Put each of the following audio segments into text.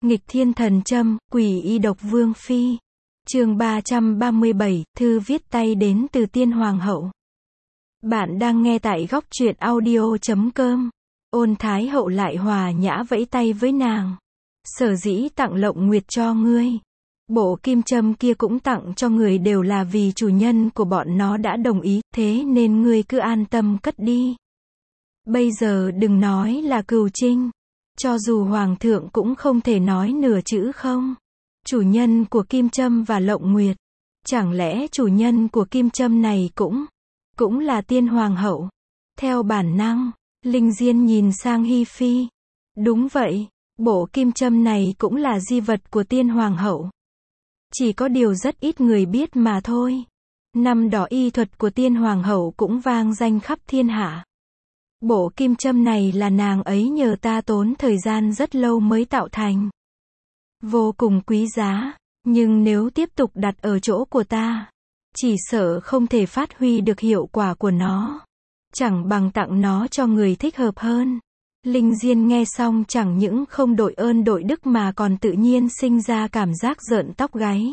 Nghịch thiên thần châm, quỷ y độc vương phi. Chương 337, thư viết tay đến từ Tiên Hoàng hậu. Bạn đang nghe tại góc truyện audio.com. Ôn Thái hậu lại hòa nhã vẫy tay với nàng. Sở dĩ tặng Lộng Nguyệt cho ngươi. Bộ kim châm kia cũng tặng cho người đều là vì chủ nhân của bọn nó đã đồng ý, thế nên ngươi cứ an tâm cất đi. Bây giờ đừng nói là cừu trinh. Cho dù hoàng thượng cũng không thể nói nửa chữ không. Chủ nhân của kim châm và Lộng Nguyệt. Chẳng lẽ chủ nhân của kim châm này cũng là Tiên Hoàng hậu? Theo bản năng, Linh Diên nhìn sang Hi Phi. Đúng vậy, bộ kim châm này cũng là di vật của Tiên Hoàng hậu. Chỉ có điều rất ít người biết mà thôi. Năm đó y thuật của Tiên Hoàng hậu cũng vang danh khắp thiên hạ. Bộ kim châm này là nàng ấy nhờ ta tốn thời gian rất lâu mới tạo thành. Vô cùng quý giá, nhưng nếu tiếp tục đặt ở chỗ của ta, chỉ sợ không thể phát huy được hiệu quả của nó. Chẳng bằng tặng nó cho người thích hợp hơn. Linh Diên nghe xong chẳng những không đội ơn đội đức mà còn tự nhiên sinh ra cảm giác rợn tóc gáy.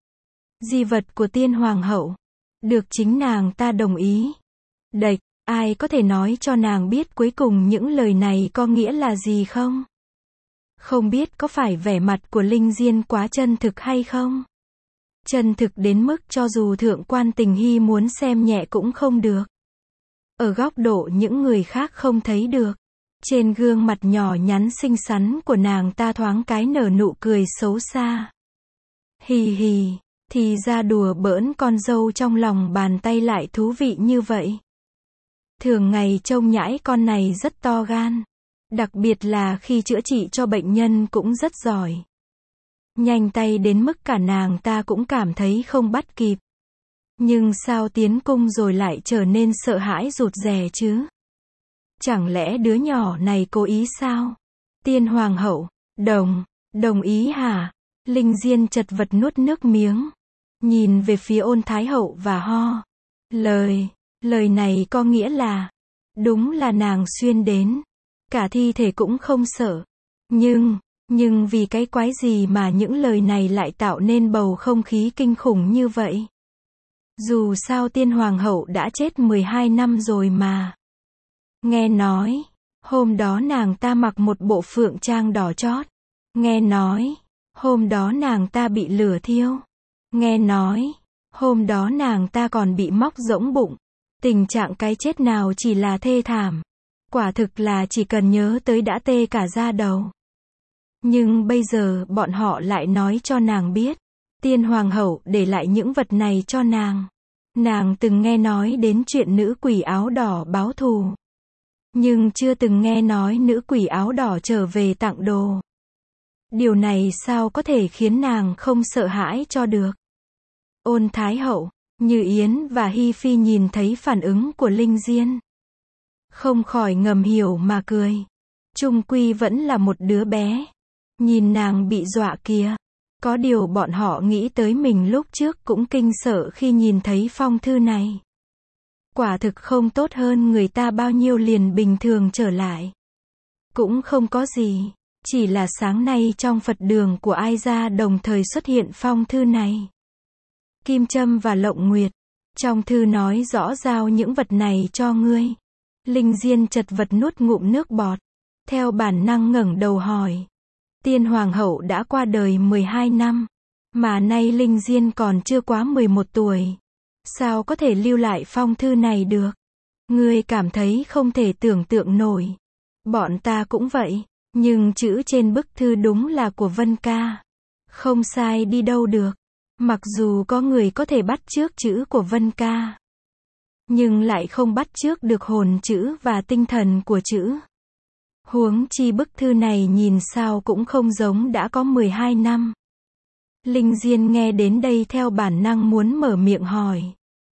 Di vật của Tiên Hoàng hậu, được chính nàng ta đồng ý. Đệch, ai có thể nói cho nàng biết cuối cùng những lời này có nghĩa là gì không? Không biết có phải vẻ mặt của Linh Diên quá chân thực hay không? Chân thực đến mức cho dù thượng quan Tình Hy muốn xem nhẹ cũng không được. Ở góc độ những người khác không thấy được. Trên gương mặt nhỏ nhắn xinh xắn của nàng ta thoáng cái nở nụ cười xấu xa. Hì hì, thì ra đùa bỡn con dâu trong lòng bàn tay lại thú vị như vậy. Thường ngày trông nhãi con này rất to gan. Đặc biệt là khi chữa trị cho bệnh nhân cũng rất giỏi. Nhanh tay đến mức cả nàng ta cũng cảm thấy không bắt kịp. Nhưng sao tiến cung rồi lại trở nên sợ hãi rụt rè chứ? Chẳng lẽ đứa nhỏ này cố ý sao? Tiên Hoàng hậu, đồng ý hả? Linh Diên chật vật nuốt nước miếng. Nhìn về phía Ôn Thái hậu và ho. Lời này có nghĩa là, đúng là nàng xuyên đến. Cả thi thể cũng không sợ. Nhưng vì cái quái gì mà những lời này lại tạo nên bầu không khí kinh khủng như vậy? Dù sao Tiên Hoàng hậu đã chết 12 năm rồi mà. Nghe nói, hôm đó nàng ta mặc một bộ phượng trang đỏ chót. Nghe nói, hôm đó nàng ta bị lửa thiêu. Nghe nói, hôm đó nàng ta còn bị móc rỗng bụng. Tình trạng cái chết nào chỉ là thê thảm. Quả thực là chỉ cần nhớ tới đã tê cả da đầu. Nhưng bây giờ bọn họ lại nói cho nàng biết. Tiên Hoàng hậu để lại những vật này cho nàng. Nàng từng nghe nói đến chuyện nữ quỷ áo đỏ báo thù. Nhưng chưa từng nghe nói nữ quỷ áo đỏ trở về tặng đồ. Điều này sao có thể khiến nàng không sợ hãi cho được? Ôn Thái hậu, Như Yến và Hi Phi nhìn thấy phản ứng của Linh Diên. Không khỏi ngầm hiểu mà cười. Chung quy vẫn là một đứa bé. Nhìn nàng bị dọa kìa. Có điều bọn họ nghĩ tới mình lúc trước cũng kinh sợ khi nhìn thấy phong thư này. Quả thực không tốt hơn người ta bao nhiêu liền bình thường trở lại. Cũng không có gì. Chỉ là sáng nay trong Phật đường của Ai Gia đồng thời xuất hiện phong thư này. Kim châm và Lộng Nguyệt. Trong thư nói rõ giao những vật này cho ngươi. Linh Diên chật vật nuốt ngụm nước bọt. Theo bản năng ngẩng đầu hỏi. Tiên Hoàng hậu đã qua đời 12 năm. Mà nay Linh Diên còn chưa quá 11 tuổi. Sao có thể lưu lại phong thư này được? Ngươi cảm thấy không thể tưởng tượng nổi. Bọn ta cũng vậy. Nhưng chữ trên bức thư đúng là của Vân Ca. Không sai đi đâu được. Mặc dù có người có thể bắt chước chữ của Vân Ca. Nhưng lại không bắt chước được hồn chữ và tinh thần của chữ. Huống chi bức thư này nhìn sao cũng không giống đã có 12 năm. Linh Diên nghe đến đây theo bản năng muốn mở miệng hỏi.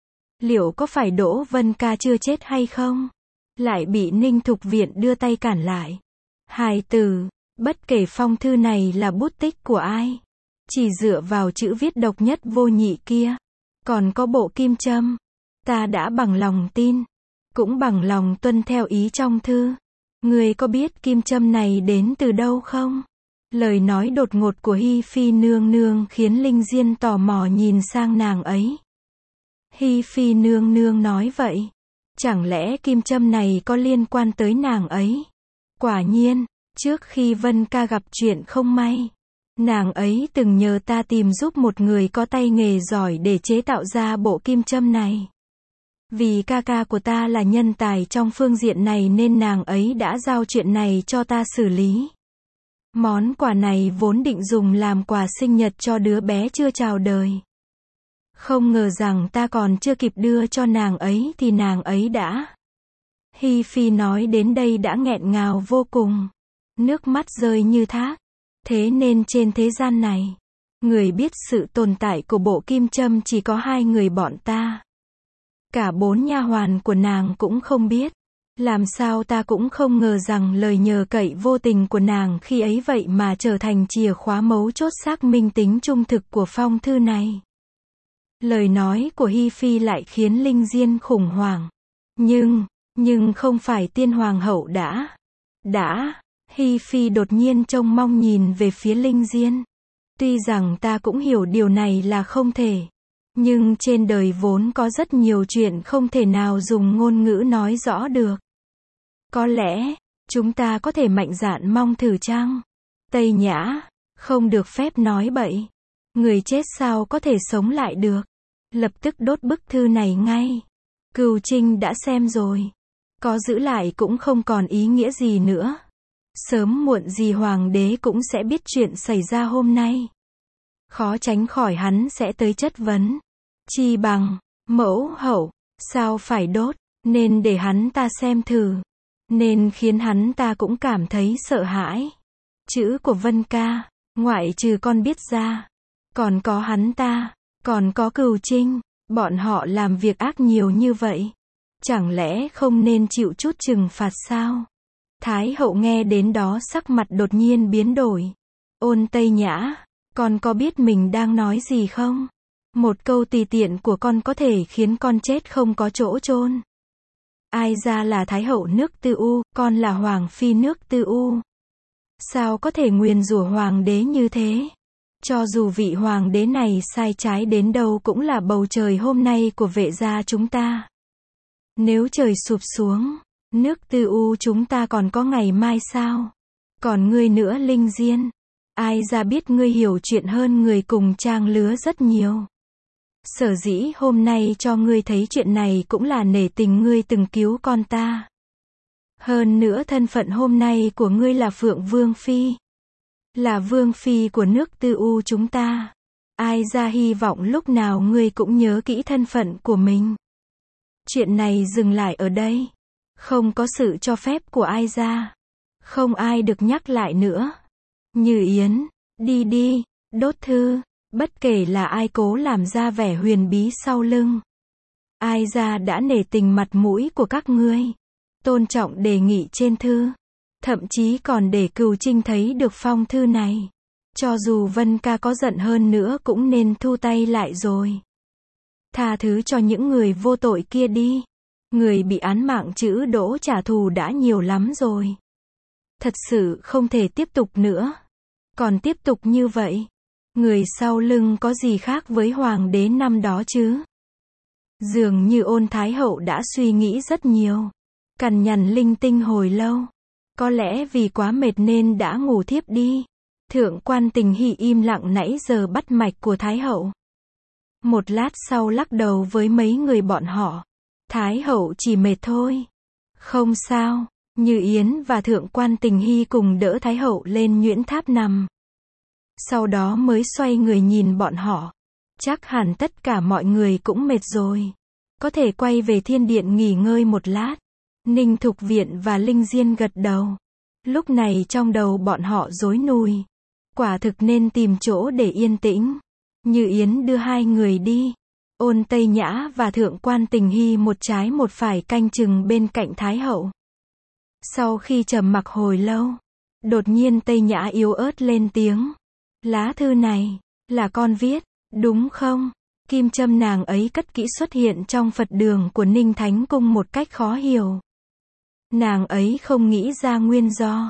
Liệu có phải Đỗ Vân Ca chưa chết hay không? Lại bị Ninh Thục Viện đưa tay cản lại. Hài tử, bất kể phong thư này là bút tích của ai. Chỉ dựa vào chữ viết độc nhất vô nhị kia. Còn có bộ kim châm. Ta đã bằng lòng tin. Cũng bằng lòng tuân theo ý trong thư. Ngươi có biết kim châm này đến từ đâu không? Lời nói đột ngột của Hi Phi nương nương khiến Linh Diên tò mò nhìn sang nàng ấy. Hi Phi nương nương nói vậy. Chẳng lẽ kim châm này có liên quan tới nàng ấy? Quả nhiên, trước khi Vân ca gặp chuyện không may, nàng ấy từng nhờ ta tìm giúp một người có tay nghề giỏi để chế tạo ra bộ kim châm này. Vì ca ca của ta là nhân tài trong phương diện này nên nàng ấy đã giao chuyện này cho ta xử lý. Món quà này vốn định dùng làm quà sinh nhật cho đứa bé chưa chào đời. Không ngờ rằng ta còn chưa kịp đưa cho nàng ấy thì nàng ấy đã. Hi Phi nói đến đây đã nghẹn ngào vô cùng. Nước mắt rơi như thác. Thế nên trên thế gian này, người biết sự tồn tại của bộ kim châm chỉ có 2 người bọn ta. Cả 4 nha hoàn của nàng cũng không biết. Làm sao ta cũng không ngờ rằng lời nhờ cậy vô tình của nàng khi ấy vậy mà trở thành chìa khóa mấu chốt xác minh tính trung thực của phong thư này. Lời nói của Hi Phi lại khiến Linh Diên khủng hoảng. Nhưng không phải tiên hoàng hậu đã. Hi Phi đột nhiên trông mong nhìn về phía Linh Diên. Tuy rằng ta cũng hiểu điều này là không thể. Nhưng trên đời vốn có rất nhiều chuyện không thể nào dùng ngôn ngữ nói rõ được. Có lẽ, chúng ta có thể mạnh dạn mong thử chăng? Tây Nhã, không được phép nói bậy. Người chết sao có thể sống lại được? Lập tức đốt bức thư này ngay. Cửu Trinh đã xem rồi. Có giữ lại cũng không còn ý nghĩa gì nữa. Sớm muộn gì hoàng đế cũng sẽ biết chuyện xảy ra hôm nay. Khó tránh khỏi hắn sẽ tới chất vấn. Chi bằng, mẫu hậu, sao phải đốt, nên để hắn ta xem thử. Nên khiến hắn ta cũng cảm thấy sợ hãi. Chữ của Vân ca, ngoại trừ con biết ra. Còn có hắn ta, còn có Cửu Trinh, bọn họ làm việc ác nhiều như vậy. Chẳng lẽ không nên chịu chút trừng phạt sao? Thái hậu nghe đến đó sắc mặt đột nhiên biến đổi. Ôn Tây Nhã, con có biết mình đang nói gì không? Một câu tùy tiện của con có thể khiến con chết không có chỗ chôn. Ai ra là Thái hậu nước Tư U, con là Hoàng phi nước Tư U. Sao có thể nguyền rủa hoàng đế như thế? Cho dù vị hoàng đế này sai trái đến đâu cũng là bầu trời hôm nay của Vệ gia chúng ta. Nếu trời sụp xuống, nước Tư U chúng ta còn có ngày mai sao? Còn ngươi nữa Linh Diên, ai ra biết ngươi hiểu chuyện hơn người cùng trang lứa rất nhiều. Sở dĩ hôm nay cho ngươi thấy chuyện này cũng là nể tình ngươi từng cứu con ta. Hơn nữa thân phận hôm nay của ngươi là Phượng Vương Phi. Là Vương Phi của nước Tư U chúng ta. Ai ra hy vọng lúc nào ngươi cũng nhớ kỹ thân phận của mình. Chuyện này dừng lại ở đây. Không có sự cho phép của ai ra. Không ai được nhắc lại nữa. Như Yến, đi, đốt thư. Bất kể là ai cố làm ra vẻ huyền bí sau lưng. Ai ra đã nể tình mặt mũi của các ngươi. Tôn trọng đề nghị trên thư. Thậm chí còn để Cửu Trinh thấy được phong thư này. Cho dù Vân ca có giận hơn nữa cũng nên thu tay lại rồi. Tha thứ cho những người vô tội kia đi. Người bị án mạng chữ Đỗ trả thù đã nhiều lắm rồi. Thật sự không thể tiếp tục nữa. Còn tiếp tục như vậy, người sau lưng có gì khác với hoàng đế năm đó chứ? Dường như Ôn Thái hậu đã suy nghĩ rất nhiều. Cằn nhằn linh tinh hồi lâu. Có lẽ vì quá mệt nên đã ngủ thiếp đi. Thượng quan Tình Hy im lặng nãy giờ bắt mạch của Thái hậu. Một lát sau lắc đầu với mấy người bọn họ. Thái hậu chỉ mệt thôi. Không sao. Như Yến và Thượng quan Tình Hy cùng đỡ Thái hậu lên nhuyễn tháp nằm. Sau đó mới xoay người nhìn bọn họ. Chắc hẳn tất cả mọi người cũng mệt rồi. Có thể quay về thiên điện nghỉ ngơi một lát. Ninh Thục Viện và Linh Diên gật đầu. Lúc này trong đầu bọn họ rối nùi. Quả thực nên tìm chỗ để yên tĩnh. Như Yến đưa 2 người đi. Ôn Tây Nhã và Thượng quan Tình Hy một trái một phải canh chừng bên cạnh Thái hậu. Sau khi trầm mặc hồi lâu, đột nhiên Tây Nhã yếu ớt lên tiếng. Lá thư này, là con viết, đúng không? Kim châm nàng ấy cất kỹ xuất hiện trong Phật đường của Ninh Thánh Cung một cách khó hiểu. Nàng ấy không nghĩ ra nguyên do.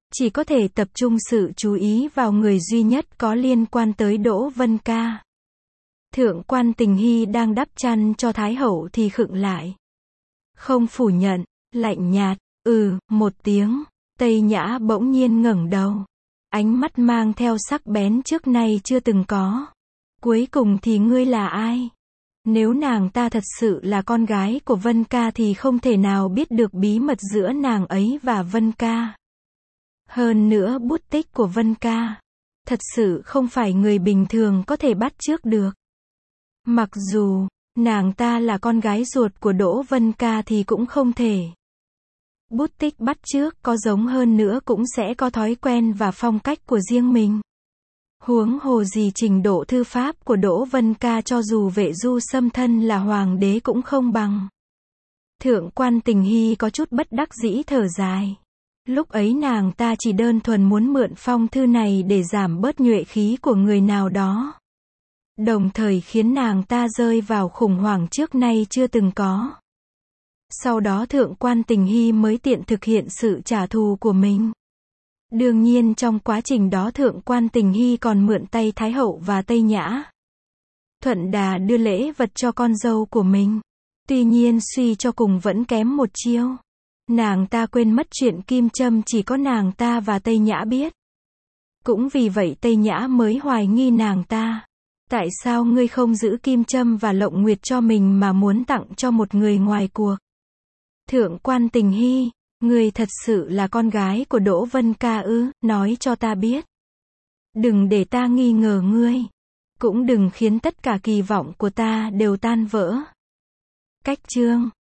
chỉ có thể tập trung sự chú ý vào người duy nhất có liên quan tới Đỗ Vân Ca. Thượng quan Tình Hy đang đắp chăn cho Thái hậu thì khựng lại. Không phủ nhận, lạnh nhạt, một tiếng. Tây Nhã bỗng nhiên ngẩng đầu. Ánh mắt mang theo sắc bén trước nay chưa từng có. Cuối cùng thì ngươi là ai? Nếu nàng ta thật sự là con gái của Vân Ca thì không thể nào biết được bí mật giữa nàng ấy và Vân Ca. Hơn nữa bút tích của Vân Ca, thật sự không phải người bình thường có thể bắt chước được. Mặc dù, nàng ta là con gái ruột của Đỗ Vân Ca thì cũng không thể. Bút tích bắt chước có giống hơn nữa cũng sẽ có thói quen và phong cách của riêng mình. Huống hồ gì trình độ thư pháp của Đỗ Vân Ca cho dù Vệ Du xâm thân là hoàng đế cũng không bằng. Thượng quan Tình Hy có chút bất đắc dĩ thở dài. Lúc ấy nàng ta chỉ đơn thuần muốn mượn phong thư này để giảm bớt nhuệ khí của người nào đó. Đồng thời khiến nàng ta rơi vào khủng hoảng trước nay chưa từng có. Sau đó Thượng quan Tình Hy mới tiện thực hiện sự trả thù của mình. Đương nhiên trong quá trình đó Thượng quan Tình Hy còn mượn tay Thái hậu và Tây Nhã. Thuận đà đưa lễ vật cho con dâu của mình. Tuy nhiên suy cho cùng vẫn kém một chiêu. Nàng ta quên mất chuyện kim châm chỉ có nàng ta và Tây Nhã biết. Cũng vì vậy Tây Nhã mới hoài nghi nàng ta. Tại sao ngươi không giữ kim châm và lộng nguyệt cho mình mà muốn tặng cho một người ngoài cuộc? Thượng quan Tình Hy, ngươi thật sự là con gái của Đỗ Vân Ca ư? Nói cho ta biết. Đừng để ta nghi ngờ ngươi. Cũng đừng khiến tất cả kỳ vọng của ta đều tan vỡ. Cách chương